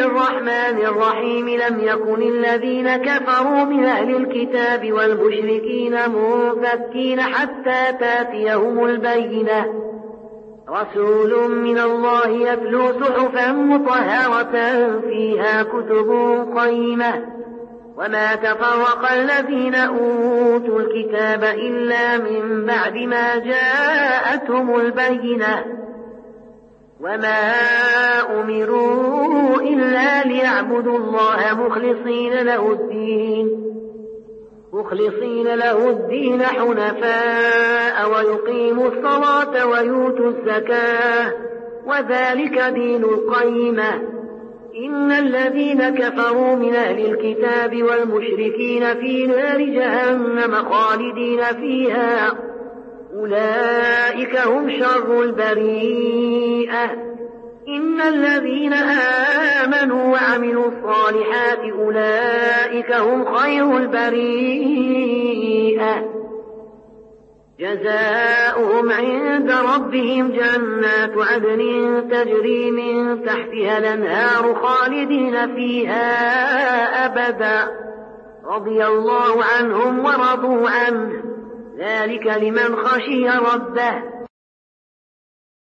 الرحمن الرحيم لم يكن الذين كفروا من أهل الكتاب والمشركين منفكين حتى تاتيهم البينة رسول من الله يتلو صحفا مطهرة فيها كتب قيمة وما تفرق الذين أوتوا الكتاب إلا من بعد ما جاءتهم البينة وما أمروا إلا ليعبدوا الله مخلصين له الدين حنفاء ويقيموا الصلاة ويؤتوا الزكاة وذلك دين القيمة إن الذين كفروا من أهل الكتاب والمشركين في نار جهنم خالدين فيها أولئك هم شر البريئة إن الذين آمنوا وعملوا الصالحات أولئك هم خير البريئة جزاؤهم عند ربهم جنات عدن تجري من تحتها الأنهار خالدين فيها أبدا رضي الله عنهم ورضوا عنه ذلك لمن خشي ربه